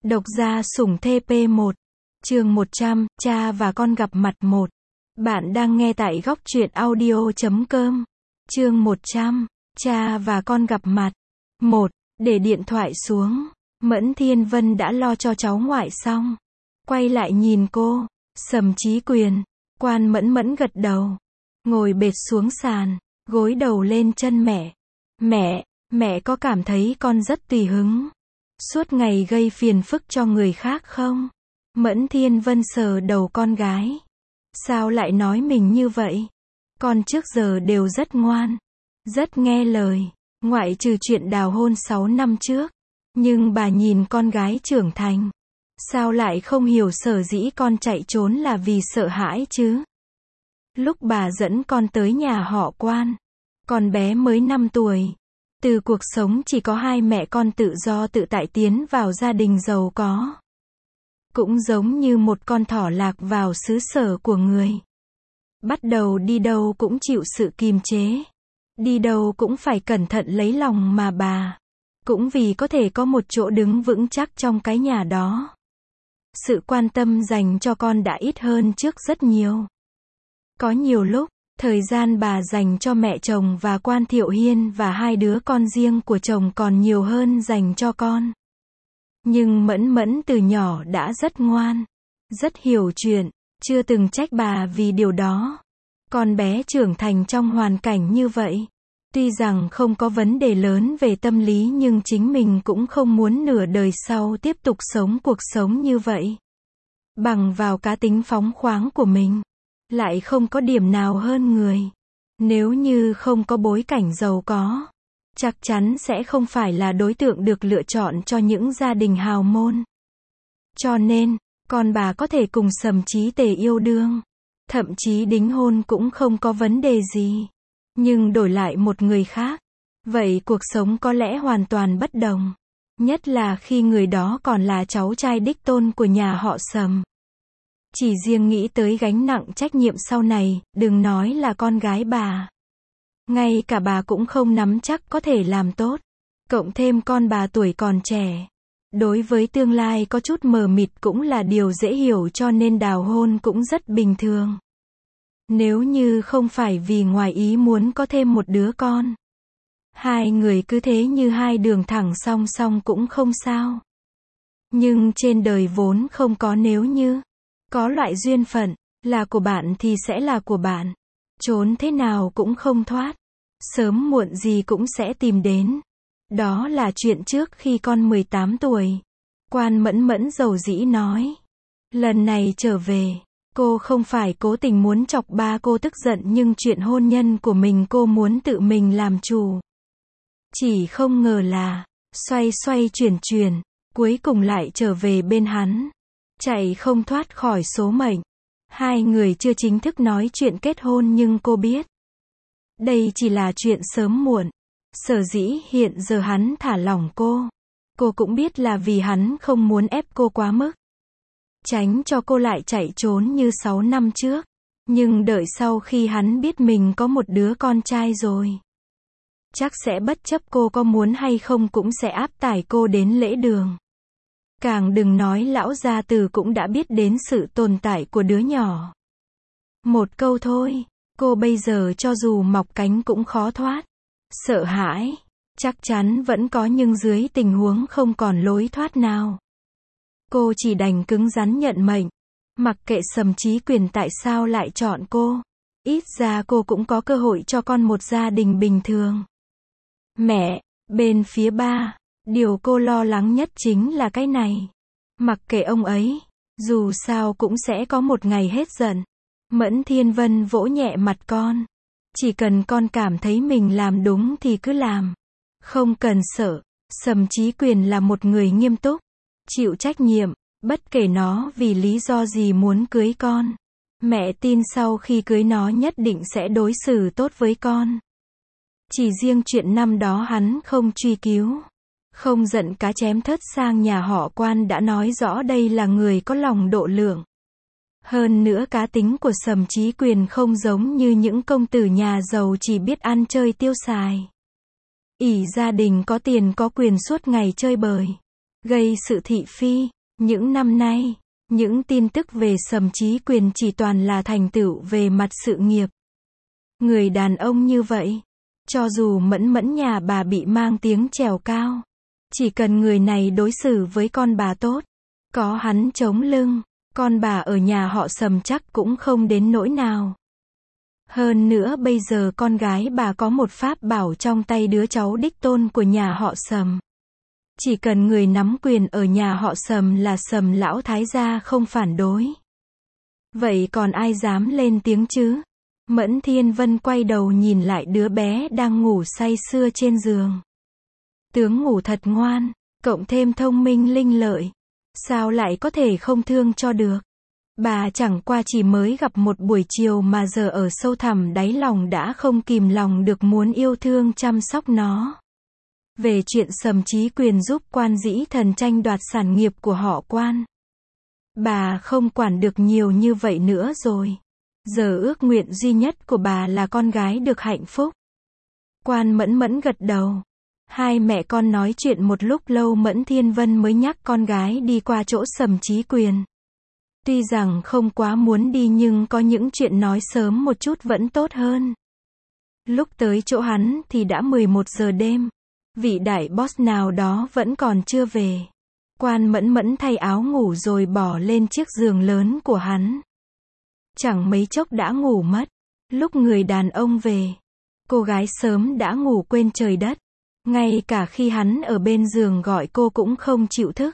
Độc gia sủng TP 1. Chương 100, cha và con gặp mặt 1. Bạn đang nghe tại góc truyện audio.com. Chương 100, cha và con gặp mặt. 1. Để điện thoại xuống. Mẫn Thiên Vân đã lo cho cháu ngoại xong. Quay lại nhìn cô. Sầm Chí Quyền. Quan Mẫn Mẫn gật đầu. Ngồi bệt xuống sàn. Gối đầu lên chân mẹ. Mẹ có cảm thấy con rất tùy hứng, suốt ngày gây phiền phức cho người khác không? Mẫn Thiên Vân sờ đầu con gái. Sao lại nói mình như vậy? Con trước giờ đều rất ngoan, rất nghe lời, ngoại trừ chuyện đào hôn 6 năm trước. Nhưng bà nhìn con gái trưởng thành, sao lại không hiểu sở dĩ con chạy trốn là vì sợ hãi chứ? Lúc bà dẫn con tới nhà họ Quan, con bé mới 5 tuổi. Từ cuộc sống chỉ có hai mẹ con tự do tự tại tiến vào gia đình giàu có. Cũng giống như một con thỏ lạc vào xứ sở của người. Bắt đầu đi đâu cũng chịu sự kìm chế. Đi đâu cũng phải cẩn thận lấy lòng mà bà. Cũng vì có thể có một chỗ đứng vững chắc trong cái nhà đó. Sự quan tâm dành cho con đã ít hơn trước rất nhiều. Có nhiều lúc, thời gian bà dành cho mẹ chồng và Quan Thiệu Hiên và hai đứa con riêng của chồng còn nhiều hơn dành cho con. Nhưng Mẫn Mẫn từ nhỏ đã rất ngoan, rất hiểu chuyện, chưa từng trách bà vì điều đó. Con bé trưởng thành trong hoàn cảnh như vậy. Tuy rằng không có vấn đề lớn về tâm lý nhưng chính mình cũng không muốn nửa đời sau tiếp tục sống cuộc sống như vậy. Bằng vào cá tính phóng khoáng của mình. Lại không có điểm nào hơn người. Nếu như không có bối cảnh giàu có, chắc chắn sẽ không phải là đối tượng được lựa chọn cho những gia đình hào môn. Cho nên, con bà có thể cùng Sầm Chí Tề yêu đương, thậm chí đính hôn cũng không có vấn đề gì. Nhưng đổi lại một người khác, vậy cuộc sống có lẽ hoàn toàn bất đồng. Nhất là khi người đó còn là cháu trai đích tôn của nhà họ Sầm. Chỉ riêng nghĩ tới gánh nặng trách nhiệm sau này, đừng nói là con gái bà. Ngay cả bà cũng không nắm chắc có thể làm tốt. Cộng thêm con bà tuổi còn trẻ. Đối với tương lai có chút mờ mịt cũng là điều dễ hiểu cho nên đào hôn cũng rất bình thường. Nếu như không phải vì ngoài ý muốn có thêm một đứa con. Hai người cứ thế như hai đường thẳng song song cũng không sao. Nhưng trên đời vốn không có nếu như. Có loại duyên phận, là của bạn thì sẽ là của bạn. Trốn thế nào cũng không thoát. Sớm muộn gì cũng sẽ tìm đến. Đó là chuyện trước khi con 18 tuổi. Quan Mẫn Mẫn dầu dĩ nói. Lần này trở về, cô không phải cố tình muốn chọc ba cô tức giận nhưng chuyện hôn nhân của mình cô muốn tự mình làm chủ. Chỉ không ngờ là, xoay xoay chuyển, cuối cùng lại trở về bên hắn. Chạy không thoát khỏi số mệnh. Hai người chưa chính thức nói chuyện kết hôn nhưng cô biết. Đây chỉ là chuyện sớm muộn. Sở dĩ hiện giờ hắn thả lỏng cô. Cô cũng biết là vì hắn không muốn ép cô quá mức. Tránh cho cô lại chạy trốn như 6 năm trước. Nhưng đợi sau khi hắn biết mình có một đứa con trai rồi. Chắc sẽ bất chấp cô có muốn hay không cũng sẽ áp tải cô đến lễ đường. Càng đừng nói lão gia tử cũng đã biết đến sự tồn tại của đứa nhỏ. Một câu thôi, cô bây giờ cho dù mọc cánh cũng khó thoát. Sợ hãi, chắc chắn vẫn có nhưng dưới tình huống không còn lối thoát nào. Cô chỉ đành cứng rắn nhận mệnh. Mặc kệ Sầm Chí Quyền tại sao lại chọn cô. Ít ra cô cũng có cơ hội cho con một gia đình bình thường. Mẹ, bên phía ba. Điều cô lo lắng nhất chính là cái này. Mặc kệ ông ấy, dù sao cũng sẽ có một ngày hết giận. Mẫn Thiên Vân vỗ nhẹ mặt con. Chỉ cần con cảm thấy mình làm đúng thì cứ làm. Không cần sợ. Sầm Chí Quyền là một người nghiêm túc, chịu trách nhiệm, bất kể nó vì lý do gì muốn cưới con. Mẹ tin sau khi cưới nó nhất định sẽ đối xử tốt với con. Chỉ riêng chuyện năm đó hắn không truy cứu. Không giận cá chém thớt sang nhà họ Quan đã nói rõ đây là người có lòng độ lượng. Hơn nữa cá tính của Sầm Chí Quyền không giống như những công tử nhà giàu chỉ biết ăn chơi tiêu xài. Ỷ gia đình có tiền có quyền suốt ngày chơi bời. Gây sự thị phi. Những năm nay, những tin tức về Sầm Chí Quyền chỉ toàn là thành tựu về mặt sự nghiệp. Người đàn ông như vậy, cho dù Mẫn Mẫn nhà bà bị mang tiếng trèo cao, chỉ cần người này đối xử với con bà tốt, có hắn chống lưng, con bà ở nhà họ Sầm chắc cũng không đến nỗi nào. Hơn nữa bây giờ con gái bà có một pháp bảo trong tay đứa cháu đích tôn của nhà họ Sầm. Chỉ cần người nắm quyền ở nhà họ Sầm là Sầm lão thái gia không phản đối. Vậy còn ai dám lên tiếng chứ? Mẫn Thiên Vân quay đầu nhìn lại đứa bé đang ngủ say sưa trên giường. Tướng ngủ thật ngoan, cộng thêm thông minh linh lợi. Sao lại có thể không thương cho được? Bà chẳng qua chỉ mới gặp một buổi chiều mà giờ ở sâu thẳm đáy lòng đã không kìm lòng được muốn yêu thương chăm sóc nó. Về chuyện Sầm Chí Quyền giúp Quan Dĩ Thần tranh đoạt sản nghiệp của họ Quan, bà không quản được nhiều như vậy nữa rồi. Giờ ước nguyện duy nhất của bà là con gái được hạnh phúc. Quan Mẫn Mẫn gật đầu. Hai mẹ con nói chuyện một lúc lâu Mẫn Thiên Vân mới nhắc con gái đi qua chỗ Sầm Chí Quyền. Tuy rằng không quá muốn đi nhưng có những chuyện nói sớm một chút vẫn tốt hơn. Lúc tới chỗ hắn thì đã 11 giờ đêm. Vị đại boss nào đó vẫn còn chưa về. Quan Mẫn Mẫn thay áo ngủ rồi bỏ lên chiếc giường lớn của hắn. Chẳng mấy chốc đã ngủ mất. Lúc người đàn ông về, cô gái sớm đã ngủ quên trời đất. Ngay cả khi hắn ở bên giường gọi cô cũng không chịu thức.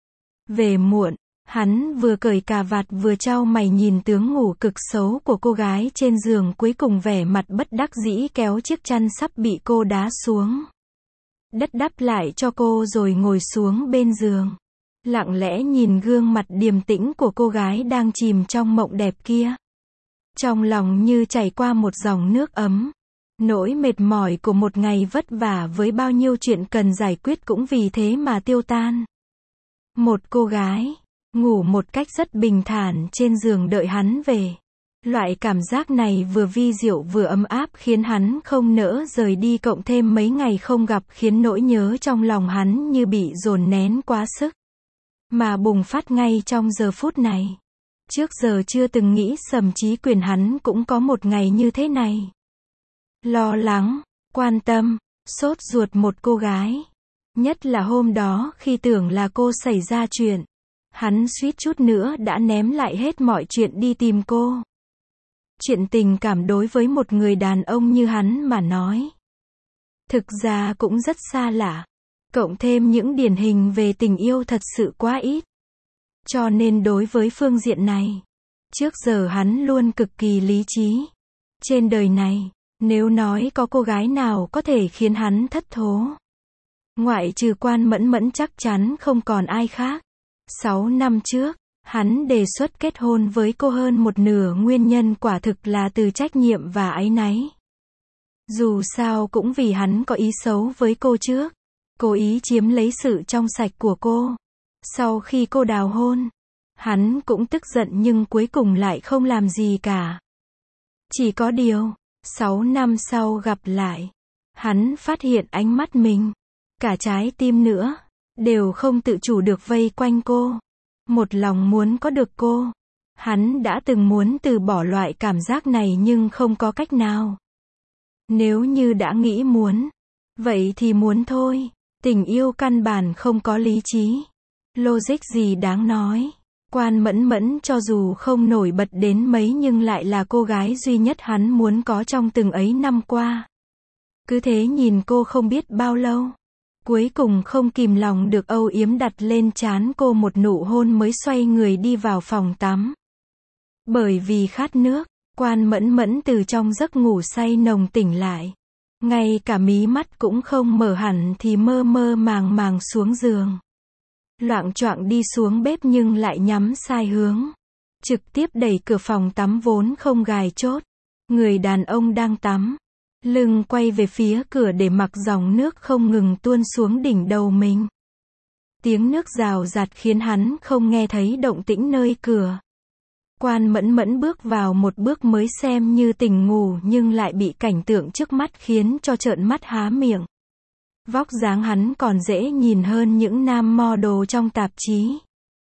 Về muộn, hắn vừa cởi cà vạt vừa chau mày nhìn tướng ngủ cực xấu của cô gái trên giường, cuối cùng vẻ mặt bất đắc dĩ kéo chiếc chăn sắp bị cô đá xuống đất đắp lại cho cô rồi ngồi xuống bên giường. Lặng lẽ nhìn gương mặt điềm tĩnh của cô gái đang chìm trong mộng đẹp kia. Trong lòng như chảy qua một dòng nước ấm. Nỗi mệt mỏi của một ngày vất vả với bao nhiêu chuyện cần giải quyết cũng vì thế mà tiêu tan. Một cô gái, ngủ một cách rất bình thản trên giường đợi hắn về. Loại cảm giác này vừa vi diệu vừa ấm áp khiến hắn không nỡ rời đi, cộng thêm mấy ngày không gặp khiến nỗi nhớ trong lòng hắn như bị dồn nén quá sức. Mà bùng phát ngay trong giờ phút này. Trước giờ chưa từng nghĩ Sầm Chí Quyền hắn cũng có một ngày như thế này. Lo lắng, quan tâm, sốt ruột một cô gái. Nhất là hôm đó khi tưởng là cô xảy ra chuyện. Hắn suýt chút nữa đã ném lại hết mọi chuyện đi tìm cô. Chuyện tình cảm đối với một người đàn ông như hắn mà nói, thực ra cũng rất xa lạ. Cộng thêm những điển hình về tình yêu thật sự quá ít. Cho nên đối với phương diện này, trước giờ hắn luôn cực kỳ lý trí. Trên đời này, nếu nói có cô gái nào có thể khiến hắn thất thố, ngoại trừ Quan Mẫn Mẫn chắc chắn không còn ai khác. 6 năm trước, hắn đề xuất kết hôn với cô hơn một nửa nguyên nhân quả thực là từ trách nhiệm và áy náy. Dù sao cũng vì hắn có ý xấu với cô trước, cố ý chiếm lấy sự trong sạch của cô. Sau khi cô đào hôn, hắn cũng tức giận nhưng cuối cùng lại không làm gì cả. Chỉ có điều, 6 năm sau gặp lại, hắn phát hiện ánh mắt mình, cả trái tim nữa, đều không tự chủ được vây quanh cô. Một lòng muốn có được cô. Hắn đã từng muốn từ bỏ loại cảm giác này nhưng không có cách nào. Nếu như đã nghĩ muốn, vậy thì muốn thôi. Tình yêu căn bản không có lý trí, logic gì đáng nói. Quan Mẫn Mẫn cho dù không nổi bật đến mấy nhưng lại là cô gái duy nhất hắn muốn có trong từng ấy năm qua. Cứ thế nhìn cô không biết bao lâu. Cuối cùng không kìm lòng được âu yếm đặt lên trán cô một nụ hôn mới xoay người đi vào phòng tắm. Bởi vì khát nước, Quan Mẫn Mẫn từ trong giấc ngủ say nồng tỉnh lại. Ngay cả mí mắt cũng không mở hẳn thì mơ mơ màng màng xuống giường. Loạng choạng đi xuống bếp nhưng lại nhắm sai hướng. Trực tiếp đẩy cửa phòng tắm vốn không gài chốt. Người đàn ông đang tắm. Lưng quay về phía cửa để mặc dòng nước không ngừng tuôn xuống đỉnh đầu mình. Tiếng nước rào rạt khiến hắn không nghe thấy động tĩnh nơi cửa. Quan Mẫn Mẫn bước vào một bước mới xem như tỉnh ngủ nhưng lại bị cảnh tượng trước mắt khiến cho trợn mắt há miệng. Vóc dáng hắn còn dễ nhìn hơn những nam model trong tạp chí.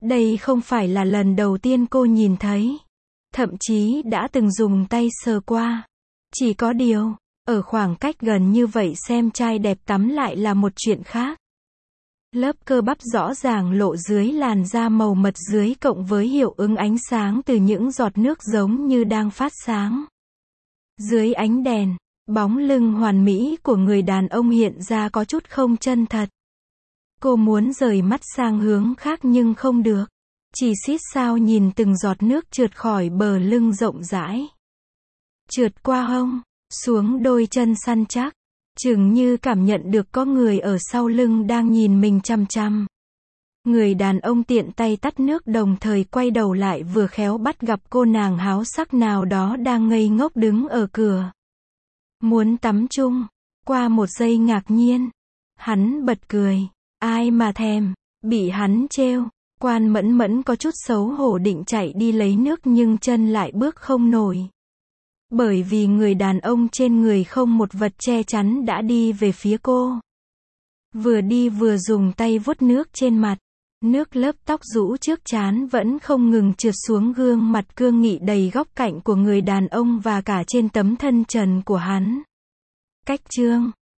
Đây không phải là lần đầu tiên cô nhìn thấy. Thậm chí đã từng dùng tay sờ qua. Chỉ có điều, ở khoảng cách gần như vậy xem trai đẹp tắm lại là một chuyện khác. Lớp cơ bắp rõ ràng lộ dưới làn da màu mật dưới cộng với hiệu ứng ánh sáng từ những giọt nước giống như đang phát sáng. Dưới ánh đèn, bóng lưng hoàn mỹ của người đàn ông hiện ra có chút không chân thật. Cô muốn rời mắt sang hướng khác nhưng không được. Chỉ xít sao nhìn từng giọt nước trượt khỏi bờ lưng rộng rãi. Trượt qua hông, xuống đôi chân săn chắc. Chừng như cảm nhận được có người ở sau lưng đang nhìn mình chằm chằm. Người đàn ông tiện tay tắt nước đồng thời quay đầu lại vừa khéo bắt gặp cô nàng háo sắc nào đó đang ngây ngốc đứng ở cửa. Muốn tắm chung. Qua một giây ngạc nhiên. Hắn bật cười. Ai mà thèm. Bị hắn trêu. Quan Mẫn Mẫn có chút xấu hổ định chạy đi lấy nước nhưng chân lại bước không nổi. Bởi vì người đàn ông trên người không một vật che chắn đã đi về phía cô. Vừa đi vừa dùng tay vuốt nước trên mặt. Nước lớp tóc rũ trước trán vẫn không ngừng trượt xuống gương mặt cương nghị đầy góc cạnh của người đàn ông và cả trên tấm thân trần của hắn. Cách chương